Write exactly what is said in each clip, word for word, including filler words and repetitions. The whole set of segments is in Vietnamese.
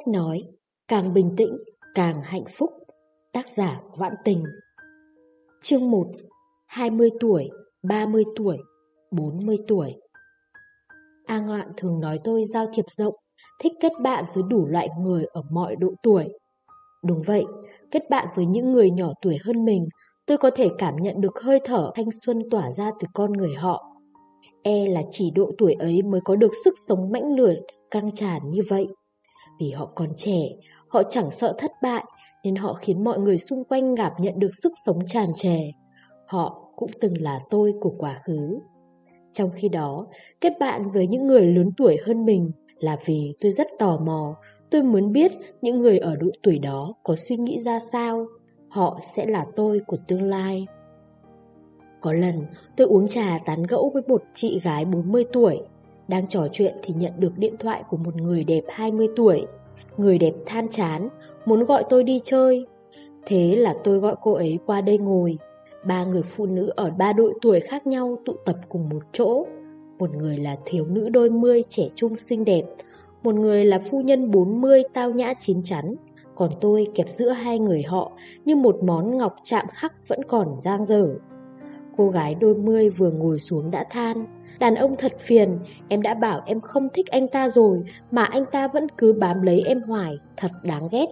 sách nói, càng bình tĩnh, càng hạnh phúc. Tác giả Vãn Tình. Chương một. hai mươi tuổi, ba mươi tuổi, bốn mươi tuổi. A Ngoạn thường nói tôi giao thiệp rộng, thích kết bạn với đủ loại người ở mọi độ tuổi. Đúng vậy, kết bạn với những người nhỏ tuổi hơn mình, tôi có thể cảm nhận được hơi thở thanh xuân tỏa ra từ con người họ. E là chỉ độ tuổi ấy mới có được sức sống mãnh liệt, căng tràn như vậy. Vì họ còn trẻ, họ chẳng sợ thất bại, nên họ khiến mọi người xung quanh cảm nhận được sức sống tràn trề. Họ cũng từng là tôi của quá khứ. Trong khi đó, kết bạn với những người lớn tuổi hơn mình là vì tôi rất tò mò. Tôi muốn biết những người ở độ tuổi đó có suy nghĩ ra sao. Họ sẽ là tôi của tương lai. Có lần tôi uống trà tán gẫu với một chị gái bốn mươi tuổi. Đang trò chuyện thì nhận được điện thoại của một người đẹp hai mươi tuổi. Người đẹp than chán, muốn gọi tôi đi chơi. Thế là tôi gọi cô ấy qua đây ngồi. Ba người phụ nữ ở ba độ tuổi khác nhau tụ tập cùng một chỗ. Một người là thiếu nữ đôi mươi trẻ trung xinh đẹp. Một người là phu nhân bốn mươi tao nhã chín chắn. Còn tôi kẹp giữa hai người họ như một món ngọc chạm khắc vẫn còn dang dở. Cô gái đôi mươi vừa ngồi xuống đã than, đàn ông thật phiền, em đã bảo em không thích anh ta rồi mà anh ta vẫn cứ bám lấy em hoài, thật đáng ghét.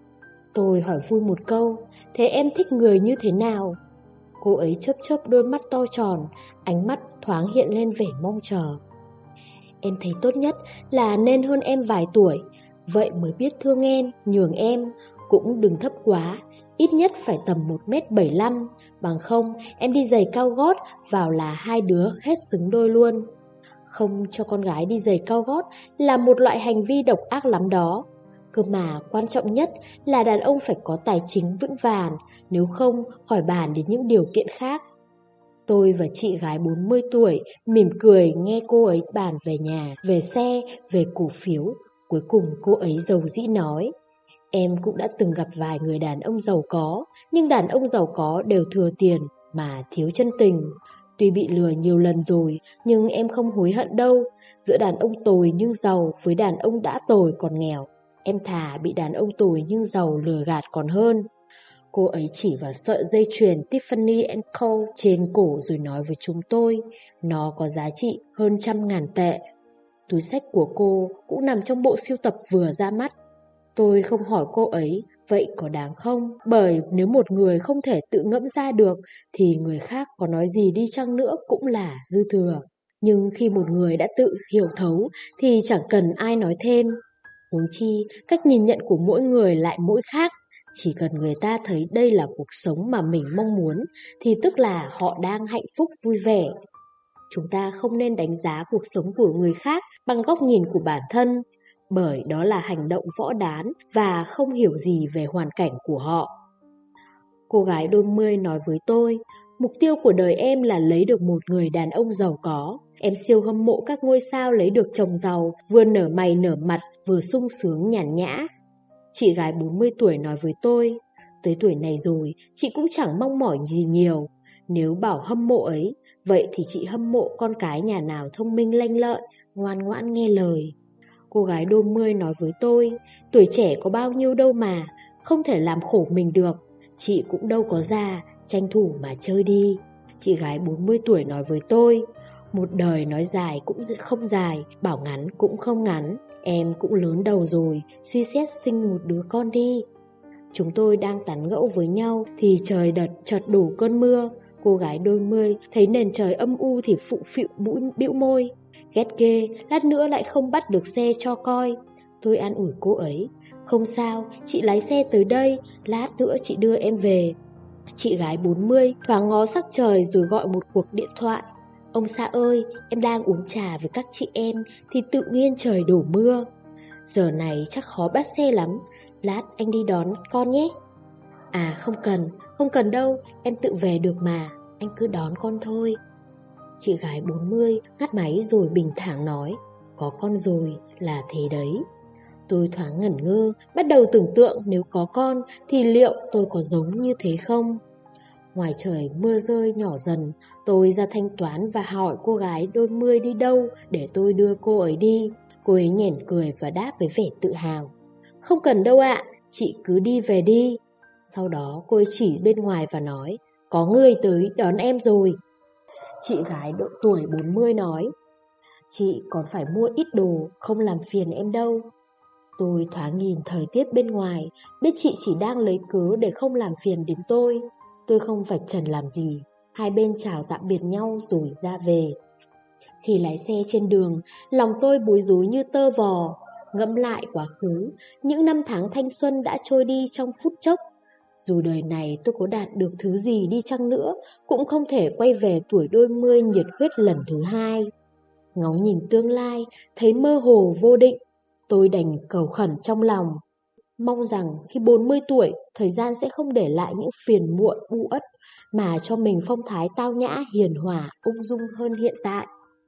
Tôi hỏi vui một câu, thế em thích người như thế nào? Cô ấy chớp chớp đôi mắt to tròn, ánh mắt thoáng hiện lên vẻ mong chờ. Em thấy tốt nhất là nên hơn em vài tuổi, vậy mới biết thương em, nhường em, cũng đừng thấp quá, ít nhất phải tầm một mét bảy mươi lăm, bằng không em đi giày cao gót vào là hai đứa hết xứng đôi luôn. Không cho con gái đi giày cao gót là một loại hành vi độc ác lắm đó. Cơ mà quan trọng nhất là đàn ông phải có tài chính vững vàng, nếu không khỏi bàn đến những điều kiện khác. Tôi và chị gái bốn mươi tuổi mỉm cười nghe cô ấy bàn về nhà, về xe, về cổ phiếu. Cuối cùng cô ấy dầu dĩ nói, em cũng đã từng gặp vài người đàn ông giàu có, nhưng đàn ông giàu có đều thừa tiền mà thiếu chân tình. Tuy bị lừa nhiều lần rồi, nhưng em không hối hận đâu. Giữa đàn ông tồi nhưng giàu với đàn ông đã tồi còn nghèo, em thà bị đàn ông tồi nhưng giàu lừa gạt còn hơn. Cô ấy chỉ vào sợi dây chuyền Tiffany and Co trên cổ rồi nói với chúng tôi, nó có giá trị hơn trăm ngàn tệ. Túi xách của cô cũng nằm trong bộ sưu tập vừa ra mắt. Tôi không hỏi cô ấy, vậy có đáng không? Bởi nếu một người không thể tự ngẫm ra được, thì người khác có nói gì đi chăng nữa cũng là dư thừa. Nhưng khi một người đã tự hiểu thấu, thì chẳng cần ai nói thêm. Huống chi, cách nhìn nhận của mỗi người lại mỗi khác. Chỉ cần người ta thấy đây là cuộc sống mà mình mong muốn, thì tức là họ đang hạnh phúc vui vẻ. Chúng ta không nên đánh giá cuộc sống của người khác bằng góc nhìn của bản thân, bởi đó là hành động võ đán và không hiểu gì về hoàn cảnh của họ. Cô gái đôi mươi nói với tôi, mục tiêu của đời em là lấy được một người đàn ông giàu có. Em siêu hâm mộ các ngôi sao lấy được chồng giàu, vừa nở mày nở mặt, vừa sung sướng nhàn nhã. Chị gái bốn mươi tuổi nói với tôi, tới tuổi này rồi, chị cũng chẳng mong mỏi gì nhiều. Nếu bảo hâm mộ ấy, vậy thì chị hâm mộ con cái nhà nào thông minh lanh lợi, ngoan ngoãn nghe lời. Cô gái đôi mươi nói với tôi, tuổi trẻ có bao nhiêu đâu mà, không thể làm khổ mình được. Chị cũng đâu có già, tranh thủ mà chơi đi. Chị gái bốn mươi tuổi nói với tôi, một đời nói dài cũng không dài, bảo ngắn cũng không ngắn. Em cũng lớn đầu rồi, suy xét sinh một đứa con đi. Chúng tôi đang tán gẫu với nhau thì trời đợt chợt đổ cơn mưa. Cô gái đôi mươi thấy nền trời âm u thì phụng phịu mũi bĩu môi. Ghét ghê, lát nữa lại không bắt được xe cho coi. Tôi an ủi cô ấy, không sao, chị lái xe tới đây, lát nữa chị đưa em về. Chị gái bốn mươi thoáng ngó sắc trời rồi gọi một cuộc điện thoại. Ông xã ơi, em đang uống trà với các chị em thì tự nhiên trời đổ mưa. Giờ này chắc khó bắt xe lắm, lát anh đi đón con nhé. À không cần, không cần đâu, em tự về được mà, anh cứ đón con thôi. Chị gái bốn mươi ngắt máy rồi bình thản nói, có con rồi là thế đấy. Tôi thoáng ngẩn ngơ, bắt đầu tưởng tượng nếu có con thì liệu tôi có giống như thế không? Ngoài trời mưa rơi nhỏ dần, tôi ra thanh toán và hỏi cô gái đôi mươi đi đâu để tôi đưa cô ấy đi. Cô ấy nhoẻn cười và đáp với vẻ tự hào, Không cần đâu ạ, chị cứ đi về đi. Sau đó cô ấy chỉ bên ngoài và nói, có người tới đón em rồi. Chị gái độ tuổi bốn mươi nói, chị còn phải mua ít đồ, không làm phiền em đâu. Tôi thoáng nhìn thời tiết bên ngoài, biết chị chỉ đang lấy cớ để không làm phiền đến tôi. Tôi không vạch trần làm gì, hai bên chào tạm biệt nhau rồi ra về. Khi lái xe trên đường, lòng tôi bối rối như tơ vò. Ngẫm lại quá khứ, những năm tháng thanh xuân đã trôi đi trong phút chốc. Dù đời này tôi có đạt được thứ gì đi chăng nữa, cũng không thể quay về tuổi đôi mươi nhiệt huyết lần thứ hai. Ngóng nhìn tương lai, thấy mơ hồ vô định, tôi đành cầu khẩn trong lòng. Mong rằng khi bốn mươi tuổi, thời gian sẽ không để lại những phiền muộn u uất, mà cho mình phong thái tao nhã, hiền hòa, ung dung hơn hiện tại.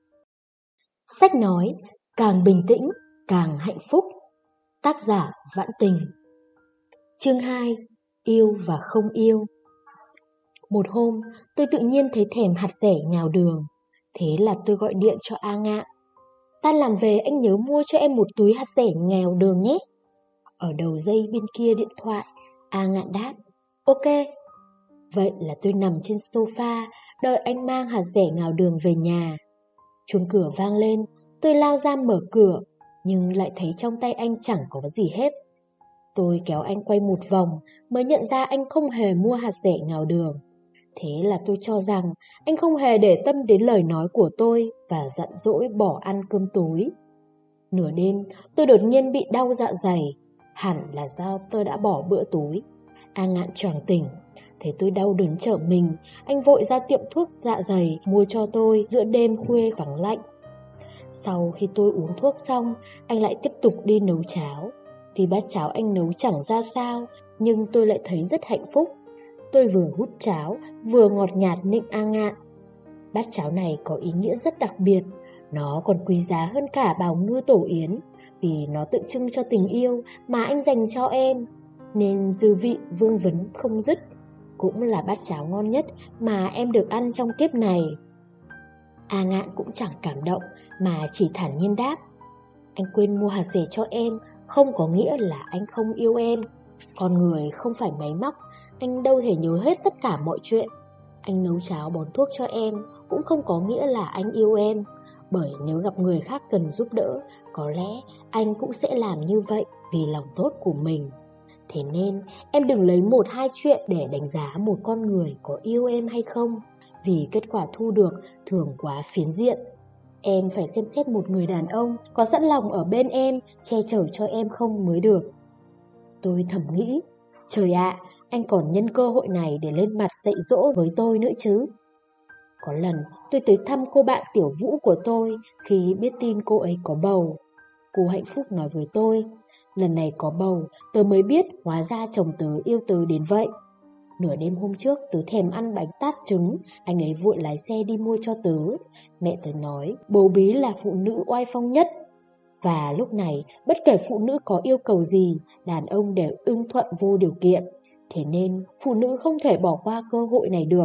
Sách nói, càng bình tĩnh, càng hạnh phúc. Tác giả Vãn Tình. Chương hai. Yêu và không yêu. Một hôm, tôi tự nhiên thấy thèm hạt dẻ ngào đường. Thế là tôi gọi điện cho A Ngạn. Tan làm về anh nhớ mua cho em một túi hạt dẻ ngào đường nhé. Ở đầu dây bên kia điện thoại, A Ngạn đáp, ok. Vậy là tôi nằm trên sofa, đợi anh mang hạt dẻ ngào đường về nhà. Chuông cửa vang lên, tôi lao ra mở cửa, nhưng lại thấy trong tay anh chẳng có gì hết. Tôi kéo anh quay một vòng, mới nhận ra anh không hề mua hạt dẻ ngào đường. Thế là tôi cho rằng anh không hề để tâm đến lời nói của tôi và dặn dỗi bỏ ăn cơm tối. Nửa đêm, tôi đột nhiên bị đau dạ dày, hẳn là do tôi đã bỏ bữa tối. A Ngạn choàng tỉnh, thấy tôi đau đớn trở mình, anh vội ra tiệm thuốc dạ dày mua cho tôi giữa đêm khuya vắng lạnh. Sau khi tôi uống thuốc xong, anh lại tiếp tục đi nấu cháo. Tuy bát cháo anh nấu chẳng ra sao, nhưng tôi lại thấy rất hạnh phúc. Tôi vừa hút cháo, vừa ngọt nhạt nịnh A Ngạn. Bát cháo này có ý nghĩa rất đặc biệt, nó còn quý giá hơn cả bào ngư tổ yến, vì nó tượng trưng cho tình yêu mà anh dành cho em, nên dư vị vương vấn không dứt. Cũng là bát cháo ngon nhất mà em được ăn trong kiếp này. A Ngạn cũng chẳng cảm động, mà chỉ thản nhiên đáp, anh quên mua hạt dẻ cho em, không có nghĩa là anh không yêu em. Con người không phải máy móc, anh đâu thể nhớ hết tất cả mọi chuyện. Anh nấu cháo bón thuốc cho em cũng không có nghĩa là anh yêu em. Bởi nếu gặp người khác cần giúp đỡ, có lẽ anh cũng sẽ làm như vậy vì lòng tốt của mình. Thế nên em đừng lấy một hai chuyện để đánh giá một con người có yêu em hay không, vì kết quả thu được thường quá phiến diện. Em phải xem xét một người đàn ông có sẵn lòng ở bên em, che chở cho em không mới được. Tôi thầm nghĩ, trời ạ, anh còn nhân cơ hội này để lên mặt dạy dỗ với tôi nữa chứ. Có lần tôi tới thăm cô bạn Tiểu Vũ của tôi khi biết tin cô ấy có bầu. Cô hạnh phúc nói với tôi, lần này có bầu tớ mới biết hóa ra chồng tớ yêu tớ đến vậy. Nửa đêm hôm trước tớ thèm ăn bánh tát trứng, anh ấy vội lái xe đi mua cho tớ. Mẹ tớ nói bầu bí là phụ nữ oai phong nhất. Và lúc này bất kể phụ nữ có yêu cầu gì, đàn ông đều ưng thuận vô điều kiện. Thế nên phụ nữ không thể bỏ qua cơ hội này được.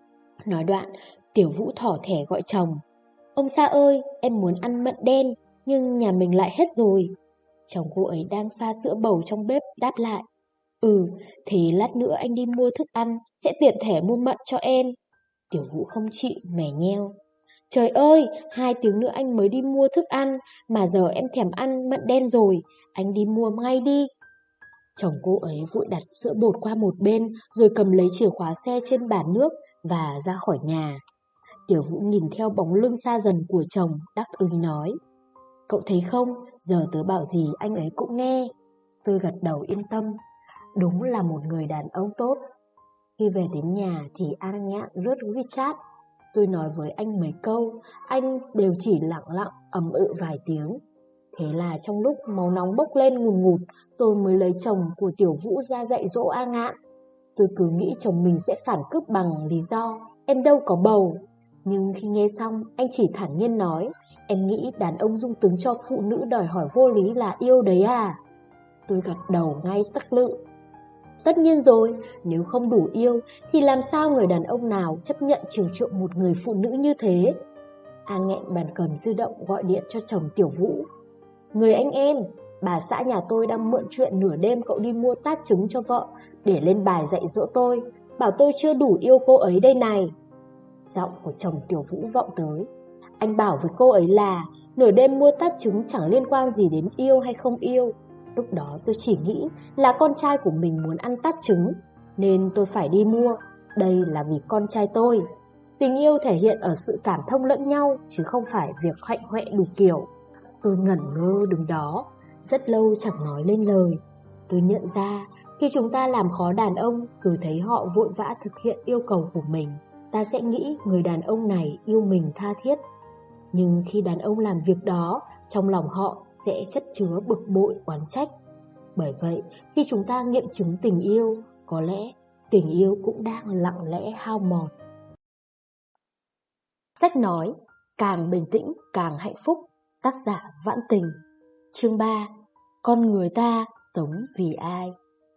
Nói đoạn, Tiểu Vũ thỏ thẻ gọi chồng. Ông Sa ơi, em muốn ăn mận đen, nhưng nhà mình lại hết rồi. Chồng cô ấy đang pha sữa bầu trong bếp đáp lại. Ừ, thì lát nữa anh đi mua thức ăn, sẽ tiện thể mua mận cho em. Tiểu Vũ không chịu, mè nheo. Trời ơi, hai tiếng nữa anh mới đi mua thức ăn, mà giờ em thèm ăn mận đen rồi, anh đi mua ngay đi. Chồng cô ấy vội đặt sữa bột qua một bên, rồi cầm lấy chìa khóa xe trên bàn nước và ra khỏi nhà. Tiểu Vũ nhìn theo bóng lưng xa dần của chồng, đắc ý nói. Cậu thấy không, giờ tớ bảo gì anh ấy cũng nghe. Tôi gật đầu yên tâm. Đúng là một người đàn ông tốt. Khi về đến nhà thì A Ngạn lướt WeChat. Tôi nói với anh mấy câu, anh đều chỉ lặng lặng ầm ự vài tiếng. Thế là trong lúc máu nóng bốc lên ngùn ngụt, tôi mới lấy chồng của Tiểu Vũ ra dạy dỗ A Ngạn. Tôi cứ nghĩ chồng mình sẽ phản cướp bằng lý do em đâu có bầu. Nhưng khi nghe xong, anh chỉ thản nhiên nói, em nghĩ đàn ông dung túng cho phụ nữ đòi hỏi vô lý là yêu đấy à? Tôi gật đầu ngay tắc lự. Tất nhiên rồi, nếu không đủ yêu thì làm sao người đàn ông nào chấp nhận chiều chuộng một người phụ nữ như thế? A Nghẹn bàn cầm di động gọi điện cho chồng Tiểu Vũ. Người anh em, Bà xã nhà tôi đang mượn chuyện nửa đêm cậu đi mua tát trứng cho vợ để lên bài dạy dỗ tôi, bảo tôi chưa đủ yêu cô ấy đây này. Giọng của chồng Tiểu Vũ vọng tới. Anh bảo với cô ấy là nửa đêm mua tát trứng chẳng liên quan gì đến yêu hay không yêu. Lúc đó tôi chỉ nghĩ là con trai của mình muốn ăn tát trứng, nên tôi phải đi mua. Đây là vì con trai tôi. Tình yêu thể hiện ở sự cảm thông lẫn nhau, chứ không phải việc hạnh hoẹ đủ kiểu. Tôi ngẩn ngơ đứng đó, rất lâu chẳng nói lên lời. Tôi nhận ra, khi chúng ta làm khó đàn ông rồi thấy họ vội vã thực hiện yêu cầu của mình, ta sẽ nghĩ người đàn ông này yêu mình tha thiết. Nhưng khi đàn ông làm việc đó, trong lòng họ sẽ chất chứa bực bội oán trách. Bởi vậy, khi chúng ta nghiệm chứng tình yêu, có lẽ tình yêu cũng đang lặng lẽ hao mòn. Sách nói Càng bình tĩnh càng hạnh phúc. Tác giả Vãn Tình. Chương ba. Con người ta sống vì ai?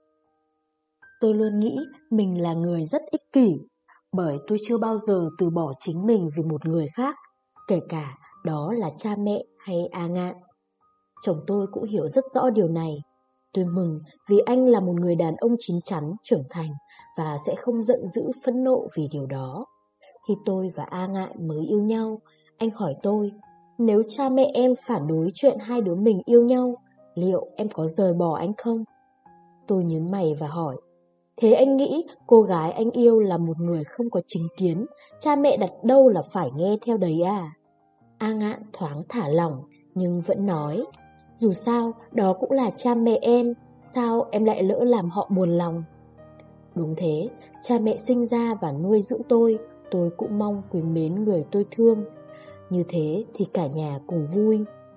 Tôi luôn nghĩ mình là người rất ích kỷ, bởi tôi chưa bao giờ từ bỏ chính mình vì một người khác, kể cả đó là cha mẹ hay A Ngạn. Chồng tôi cũng hiểu rất rõ điều này. Tôi mừng vì anh là một người đàn ông chín chắn, trưởng thành và sẽ không giận dữ phẫn nộ vì điều đó. Khi tôi và A Ngạn mới yêu nhau, anh hỏi tôi, nếu cha mẹ em phản đối chuyện hai đứa mình yêu nhau, liệu em có rời bỏ anh không? Tôi nhướng mày và hỏi, thế anh nghĩ cô gái anh yêu là một người không có chính kiến, cha mẹ đặt đâu là phải nghe theo đấy à? A Ngạn thoáng thả lỏng nhưng vẫn nói, dù sao đó cũng là cha mẹ em, sao em lại lỡ làm họ buồn lòng? Đúng thế, cha mẹ sinh ra và nuôi dưỡng tôi, tôi cũng mong quý mến người tôi thương. Như thế thì cả nhà cùng vui.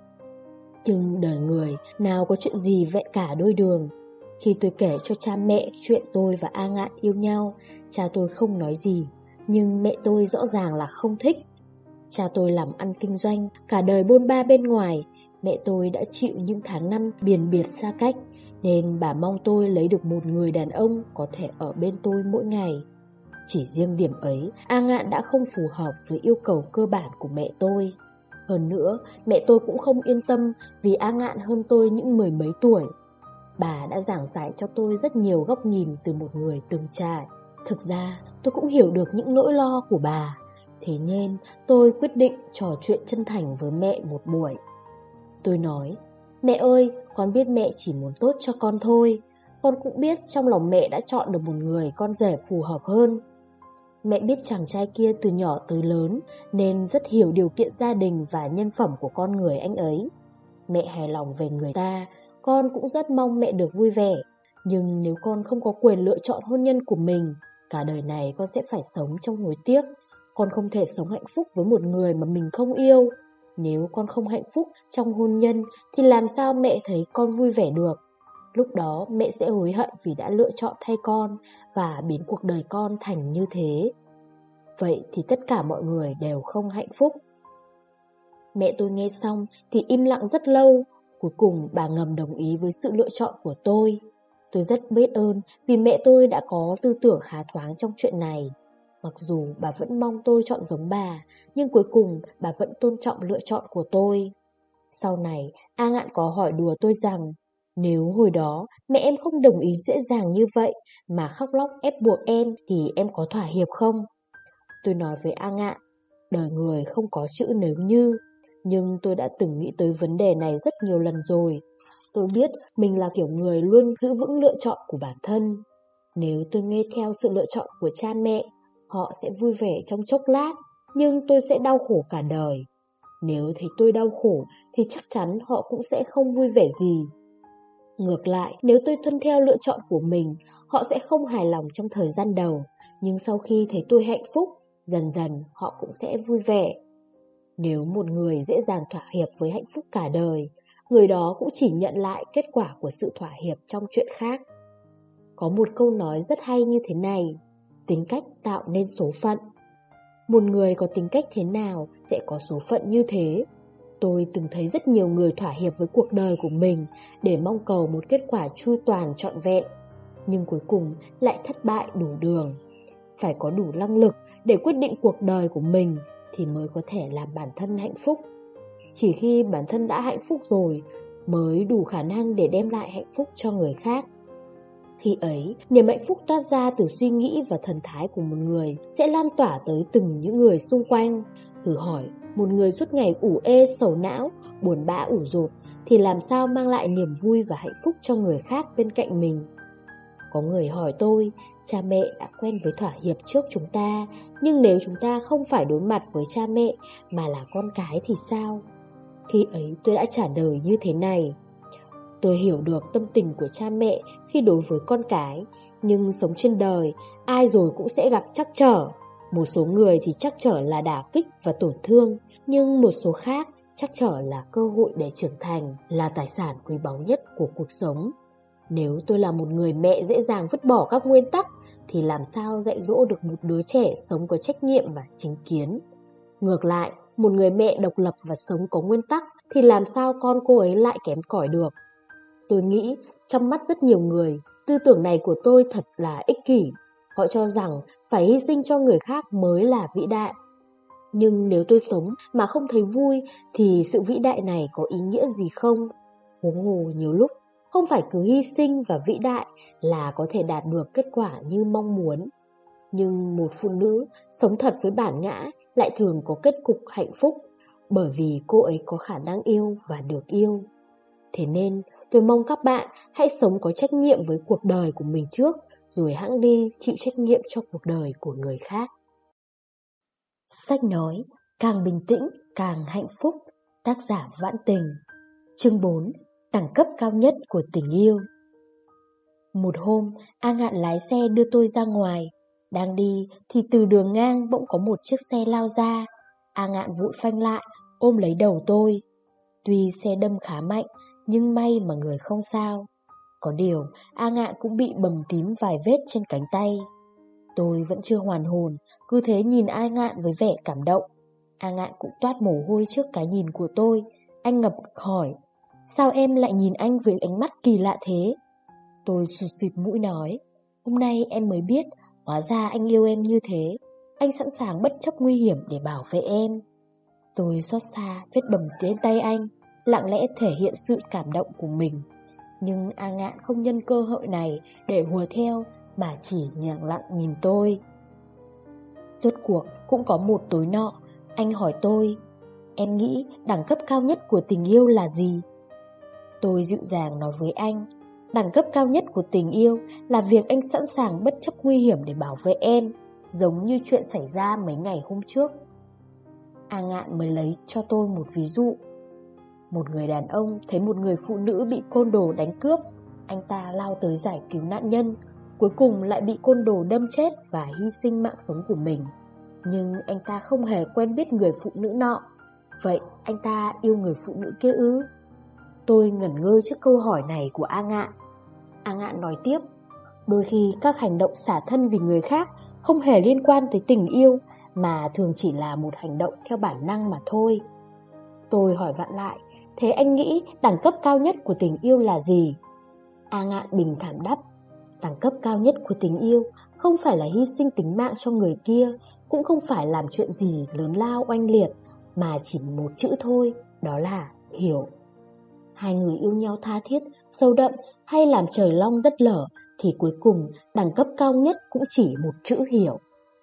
Nhưng đời người nào có chuyện gì vẹn cả đôi đường. Khi tôi kể cho cha mẹ chuyện tôi và A Ngạn yêu nhau, cha tôi không nói gì, nhưng mẹ tôi rõ ràng là không thích. Cha tôi làm ăn kinh doanh, cả đời bôn ba bên ngoài. Mẹ tôi đã chịu những tháng năm biền biệt xa cách, nên bà mong tôi lấy được một người đàn ông có thể ở bên tôi mỗi ngày. Chỉ riêng điểm ấy, A Ngạn đã không phù hợp với yêu cầu cơ bản của mẹ tôi. Hơn nữa, mẹ tôi cũng không yên tâm vì A Ngạn hơn tôi những mười mấy tuổi. Bà đã giảng giải cho tôi rất nhiều góc nhìn từ một người từng trải. Thực ra, tôi cũng hiểu được những nỗi lo của bà. Thế nên, tôi quyết định trò chuyện chân thành với mẹ một buổi. Tôi nói, mẹ ơi, con biết mẹ chỉ muốn tốt cho con thôi. Con cũng biết trong lòng mẹ đã chọn được một người con rể phù hợp hơn. Mẹ biết chàng trai kia từ nhỏ tới lớn nên rất hiểu điều kiện gia đình và nhân phẩm của con người anh ấy. Mẹ hài lòng về người ta, con cũng rất mong mẹ được vui vẻ. Nhưng nếu con không có quyền lựa chọn hôn nhân của mình, cả đời này con sẽ phải sống trong hối tiếc. Con không thể sống hạnh phúc với một người mà mình không yêu. Nếu con không hạnh phúc trong hôn nhân thì làm sao mẹ thấy con vui vẻ được? Lúc đó mẹ sẽ hối hận vì đã lựa chọn thay con và biến cuộc đời con thành như thế. Vậy thì tất cả mọi người đều không hạnh phúc. Mẹ tôi nghe xong thì im lặng rất lâu. Cuối cùng bà ngầm đồng ý với sự lựa chọn của tôi. Tôi rất biết ơn vì mẹ tôi đã có tư tưởng khá thoáng trong chuyện này. Mặc dù bà vẫn mong tôi chọn giống bà, nhưng cuối cùng bà vẫn tôn trọng lựa chọn của tôi. Sau này, A Ngạn có hỏi đùa tôi rằng, nếu hồi đó mẹ em không đồng ý dễ dàng như vậy mà khóc lóc ép buộc em thì em có thỏa hiệp không? Tôi nói với A Ngạn, đời người không có chữ nếu như, nhưng tôi đã từng nghĩ tới vấn đề này rất nhiều lần rồi. Tôi biết mình là kiểu người luôn giữ vững lựa chọn của bản thân. Nếu tôi nghe theo sự lựa chọn của cha mẹ, họ sẽ vui vẻ trong chốc lát, nhưng tôi sẽ đau khổ cả đời. Nếu thấy tôi đau khổ thì chắc chắn họ cũng sẽ không vui vẻ gì. Ngược lại, nếu tôi tuân theo lựa chọn của mình, họ sẽ không hài lòng trong thời gian đầu, nhưng sau khi thấy tôi hạnh phúc, dần dần họ cũng sẽ vui vẻ. Nếu một người dễ dàng thỏa hiệp với hạnh phúc cả đời, người đó cũng chỉ nhận lại kết quả của sự thỏa hiệp trong chuyện khác. Có một câu nói rất hay như thế này, tính cách tạo nên số phận. Một người có tính cách thế nào sẽ có số phận như thế. Tôi từng thấy rất nhiều người thỏa hiệp với cuộc đời của mình để mong cầu một kết quả chu toàn trọn vẹn, nhưng cuối cùng lại thất bại đủ đường. Phải có đủ năng lực để quyết định cuộc đời của mình thì mới có thể làm bản thân hạnh phúc. Chỉ khi bản thân đã hạnh phúc rồi, mới đủ khả năng để đem lại hạnh phúc cho người khác. Khi ấy, niềm hạnh phúc toát ra từ suy nghĩ và thần thái của một người sẽ lan tỏa tới từng những người xung quanh. Thử hỏi, một người suốt ngày ủ ê sầu não, buồn bã ủ rột thì làm sao mang lại niềm vui và hạnh phúc cho người khác bên cạnh mình? Có người hỏi tôi, cha mẹ đã quen với thỏa hiệp trước chúng ta, nhưng nếu chúng ta không phải đối mặt với cha mẹ mà là con cái thì sao? Khi ấy tôi đã trả lời như thế này: tôi hiểu được tâm tình của cha mẹ khi đối với con cái, nhưng sống trên đời, ai rồi cũng sẽ gặp trắc trở. Một số người thì trắc trở là đả kích và tổn thương, nhưng một số khác trắc trở là cơ hội để trưởng thành, là tài sản quý báu nhất của cuộc sống. Nếu tôi là một người mẹ dễ dàng vứt bỏ các nguyên tắc, thì làm sao dạy dỗ được một đứa trẻ sống có trách nhiệm và chính kiến? Ngược lại, một người mẹ độc lập và sống có nguyên tắc, thì làm sao con cô ấy lại kém cỏi được? Tôi nghĩ, trong mắt rất nhiều người, tư tưởng này của tôi thật là ích kỷ. Họ cho rằng phải hy sinh cho người khác mới là vĩ đại. Nhưng nếu tôi sống mà không thấy vui, thì sự vĩ đại này có ý nghĩa gì không? Huống hồ nhiều lúc, không phải cứ hy sinh và vĩ đại là có thể đạt được kết quả như mong muốn. Nhưng một phụ nữ sống thật với bản ngã lại thường có kết cục hạnh phúc, bởi vì cô ấy có khả năng yêu và được yêu. Thế nên tôi mong các bạn hãy sống có trách nhiệm với cuộc đời của mình trước, rồi hẵng đi chịu trách nhiệm cho cuộc đời của người khác. Sách nói Càng bình tĩnh càng hạnh phúc, tác giả Vãn Tình. Chương bốn. Đẳng cấp cao nhất của tình yêu. Một hôm, A Ngạn lái xe đưa tôi ra ngoài. Đang đi thì từ đường ngang bỗng có một chiếc xe lao ra. A Ngạn vội phanh lại, ôm lấy đầu tôi. Tuy xe đâm khá mạnh, nhưng may mà người không sao. Có điều, A Ngạn cũng bị bầm tím vài vết trên cánh tay. Tôi vẫn chưa hoàn hồn, cứ thế nhìn A Ngạn với vẻ cảm động. A Ngạn cũng toát mồ hôi trước cái nhìn của tôi. Anh ngập hỏi: sao em lại nhìn anh với ánh mắt kỳ lạ thế? Tôi sụt sịt mũi nói: hôm nay em mới biết, hóa ra anh yêu em như thế. Anh sẵn sàng bất chấp nguy hiểm để bảo vệ em. Tôi xót xa vết bầm trên tay anh, lặng lẽ thể hiện sự cảm động của mình. Nhưng A Ngạn không nhân cơ hội này để hùa theo, mà chỉ lặng lặng nhìn tôi. Rốt cuộc cũng có một tối nọ, anh hỏi tôi: em nghĩ đẳng cấp cao nhất của tình yêu là gì? Tôi dịu dàng nói với anh: đẳng cấp cao nhất của tình yêu là việc anh sẵn sàng bất chấp nguy hiểm để bảo vệ em, giống như chuyện xảy ra mấy ngày hôm trước. A Ngạn mới lấy cho tôi một ví dụ. Một người đàn ông thấy một người phụ nữ bị côn đồ đánh cướp. Anh ta lao tới giải cứu nạn nhân, cuối cùng lại bị côn đồ đâm chết và hy sinh mạng sống của mình. Nhưng anh ta không hề quen biết người phụ nữ nọ. Vậy anh ta yêu người phụ nữ kia ư? Tôi ngẩn ngơ trước câu hỏi này của A Ngạn. A Ngạn nói tiếp: đôi khi các hành động xả thân vì người khác không hề liên quan tới tình yêu, mà thường chỉ là một hành động theo bản năng mà thôi. Tôi hỏi vặn lại: thế anh nghĩ đẳng cấp cao nhất của tình yêu là gì? A Ngạn bình thản đáp: đẳng cấp cao nhất của tình yêu không phải là hy sinh tính mạng cho người kia, cũng không phải làm chuyện gì lớn lao oanh liệt, mà chỉ một chữ thôi, đó là hiểu. Hai người yêu nhau tha thiết, sâu đậm hay làm trời long đất lở, thì cuối cùng đẳng cấp cao nhất cũng chỉ một chữ hiểu.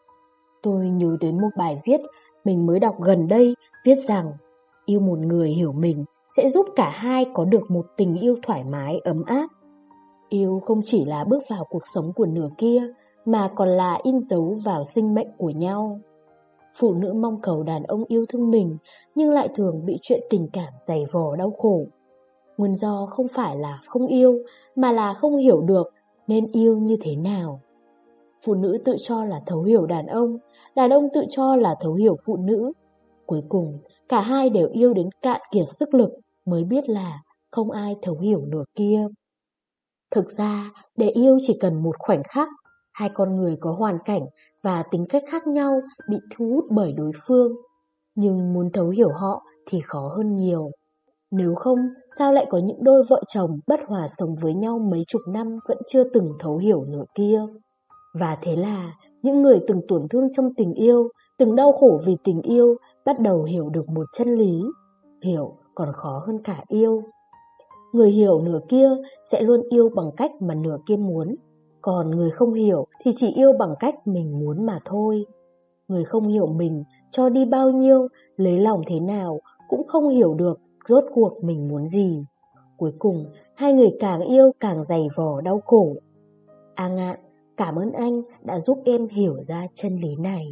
Tôi nhớ đến một bài viết mình mới đọc gần đây, viết rằng yêu một người hiểu mình sẽ giúp cả hai có được một tình yêu thoải mái, ấm áp. Yêu không chỉ là bước vào cuộc sống của nửa kia, mà còn là in dấu vào sinh mệnh của nhau. Phụ nữ mong cầu đàn ông yêu thương mình, nhưng lại thường bị chuyện tình cảm dày vò đau khổ. Nguyên do không phải là không yêu, mà là không hiểu được nên yêu như thế nào. Phụ nữ tự cho là thấu hiểu đàn ông, đàn ông tự cho là thấu hiểu phụ nữ. Cuối cùng, cả hai đều yêu đến cạn kiệt sức lực, mới biết là không ai thấu hiểu nửa kia. Thực ra, để yêu chỉ cần một khoảnh khắc. Hai con người có hoàn cảnh và tính cách khác nhau bị thu hút bởi đối phương, nhưng muốn thấu hiểu họ thì khó hơn nhiều. Nếu không, sao lại có những đôi vợ chồng bất hòa sống với nhau mấy chục năm vẫn chưa từng thấu hiểu nửa kia? Và thế là những người từng tổn thương trong tình yêu, từng đau khổ vì tình yêu, bắt đầu hiểu được một chân lý: hiểu còn khó hơn cả yêu. Người hiểu nửa kia sẽ luôn yêu bằng cách mà nửa kia muốn, còn người không hiểu thì chỉ yêu bằng cách mình muốn mà thôi. Người không hiểu mình cho đi bao nhiêu, lấy lòng thế nào cũng không hiểu được rốt cuộc mình muốn gì. Cuối cùng, hai người càng yêu càng dày vò đau khổ. A Ngạn, cảm ơn anh đã giúp em hiểu ra chân lý này.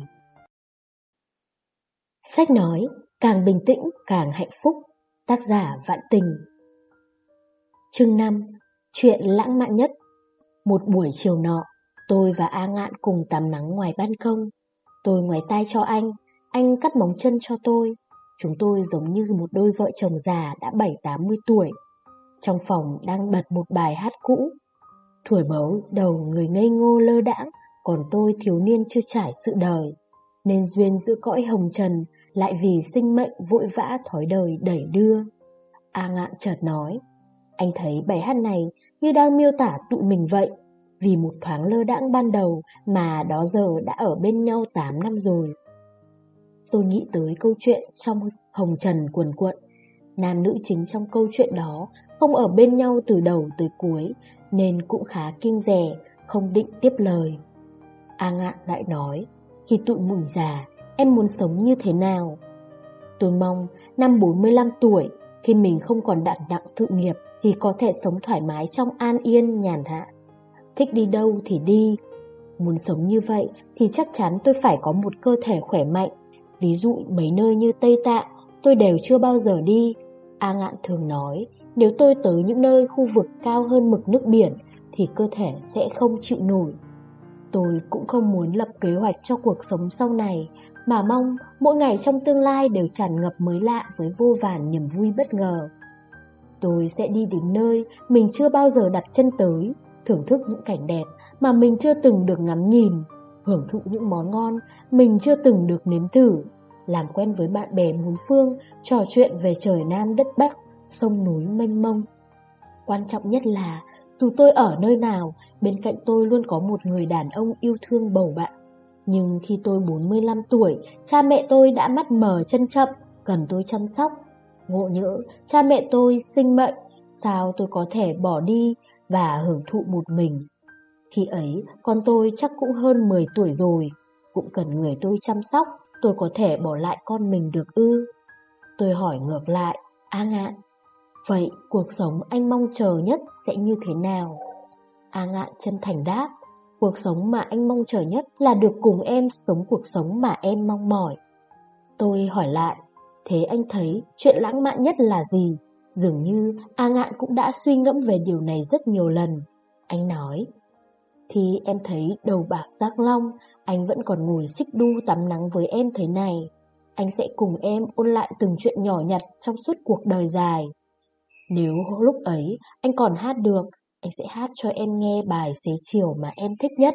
Sách nói, càng bình tĩnh càng hạnh phúc. Tác giả Vạn Tình. Chương năm. Chuyện lãng mạn nhất. Một buổi chiều nọ, tôi và A Ngạn cùng tắm nắng ngoài ban công. Tôi ngoái tai cho anh, anh cắt móng chân cho tôi. Chúng tôi giống như một đôi vợ chồng già đã bảy tám mươi tuổi. Trong phòng đang bật một bài hát cũ. Thuở bấu đầu người ngây ngô lơ đãng, còn tôi thiếu niên chưa trải sự đời. Nên duyên giữa cõi hồng trần, lại vì sinh mệnh vội vã thói đời đẩy đưa. A Ngạn chợt nói, anh thấy bài hát này như đang miêu tả tụi mình vậy. Vì một thoáng lơ đãng ban đầu mà đó giờ đã ở bên nhau tám năm rồi. Tôi nghĩ tới câu chuyện trong hồng trần cuồn cuộn. Nam nữ chính trong câu chuyện đó không ở bên nhau từ đầu tới cuối, nên cũng khá kiêng dè, không định tiếp lời. A Ngạn lại nói, khi tụi mình già, em muốn sống như thế nào? Tôi mong năm bốn mươi lăm tuổi, khi mình không còn đặn đặng sự nghiệp, thì có thể sống thoải mái trong an yên nhàn hạ. Thích đi đâu thì đi. Muốn sống như vậy thì chắc chắn tôi phải có một cơ thể khỏe mạnh. Ví dụ mấy nơi như Tây Tạng tôi đều chưa bao giờ đi. A Ngạn thường nói, nếu tôi tới những nơi khu vực cao hơn mực nước biển thì cơ thể sẽ không chịu nổi. Tôi cũng không muốn lập kế hoạch cho cuộc sống sau này, mà mong mỗi ngày trong tương lai đều tràn ngập mới lạ với vô vàn niềm vui bất ngờ. Tôi sẽ đi đến nơi mình chưa bao giờ đặt chân tới, thưởng thức những cảnh đẹp mà mình chưa từng được ngắm nhìn, hưởng thụ những món ngon mình chưa từng được nếm thử, làm quen với bạn bè bốn phương, trò chuyện về trời Nam đất Bắc, sông núi mênh mông. Quan trọng nhất là, dù tôi ở nơi nào, bên cạnh tôi luôn có một người đàn ông yêu thương bầu bạn. Nhưng khi tôi bốn mươi lăm tuổi, cha mẹ tôi đã mắt mờ chân chậm, cần tôi chăm sóc. Ngộ nhỡ, cha mẹ tôi sinh bệnh, sao tôi có thể bỏ đi và hưởng thụ một mình? Khi ấy, con tôi chắc cũng hơn mười tuổi rồi, cũng cần người tôi chăm sóc, tôi có thể bỏ lại con mình được ư? Tôi hỏi ngược lại, A Ngạn, vậy cuộc sống anh mong chờ nhất sẽ như thế nào? A Ngạn chân thành đáp, cuộc sống mà anh mong chờ nhất là được cùng em sống cuộc sống mà em mong mỏi. Tôi hỏi lại, thế anh thấy chuyện lãng mạn nhất là gì? Dường như A Ngạn cũng đã suy ngẫm về điều này rất nhiều lần. Anh nói, thì em thấy đầu bạc giác long, anh vẫn còn ngồi xích đu tắm nắng với em thế này. Anh sẽ cùng em ôn lại từng chuyện nhỏ nhặt trong suốt cuộc đời dài. Nếu lúc ấy anh còn hát được, anh sẽ hát cho em nghe bài Xế Chiều mà em thích nhất.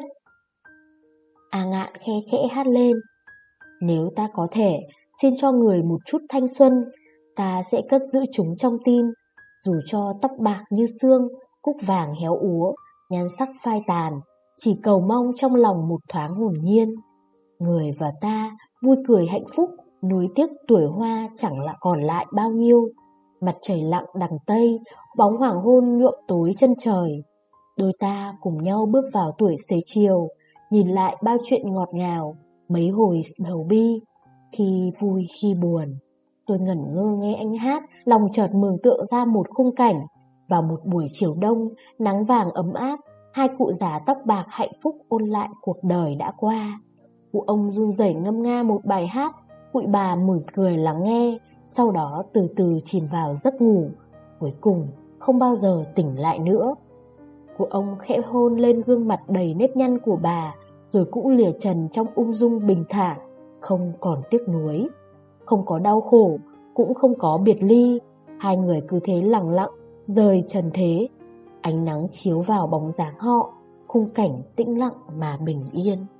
A Ngạn khe khẽ hát lên, nếu ta có thể, xin cho người một chút thanh xuân, ta sẽ cất giữ chúng trong tim. Dù cho tóc bạc như xương, cúc vàng héo úa, nhan sắc phai tàn, chỉ cầu mong trong lòng một thoáng hồn nhiên. Người và ta vui cười hạnh phúc, nuối tiếc tuổi hoa chẳng là còn lại bao nhiêu. Mặt trời lặng đằng Tây, bóng hoàng hôn nhuộm tối chân trời. Đôi ta cùng nhau bước vào tuổi xế chiều, nhìn lại bao chuyện ngọt ngào, mấy hồi sầu bi, khi vui khi buồn. Tôi ngẩn ngơ nghe anh hát, lòng chợt mường tượng ra một khung cảnh. Vào một buổi chiều đông, nắng vàng ấm áp, hai cụ già tóc bạc hạnh phúc ôn lại cuộc đời đã qua. Cụ ông run rẩy ngâm nga một bài hát, cụ bà mỉm cười lắng nghe, sau đó từ từ chìm vào giấc ngủ, cuối cùng không bao giờ tỉnh lại nữa. Cụ ông khẽ hôn lên gương mặt đầy nếp nhăn của bà, rồi cũng lìa trần trong ung dung bình thản, không còn tiếc nuối. Không có đau khổ, cũng không có biệt ly, hai người cứ thế lặng lặng rời trần thế. Ánh nắng chiếu vào bóng dáng họ, khung cảnh tĩnh lặng mà bình yên.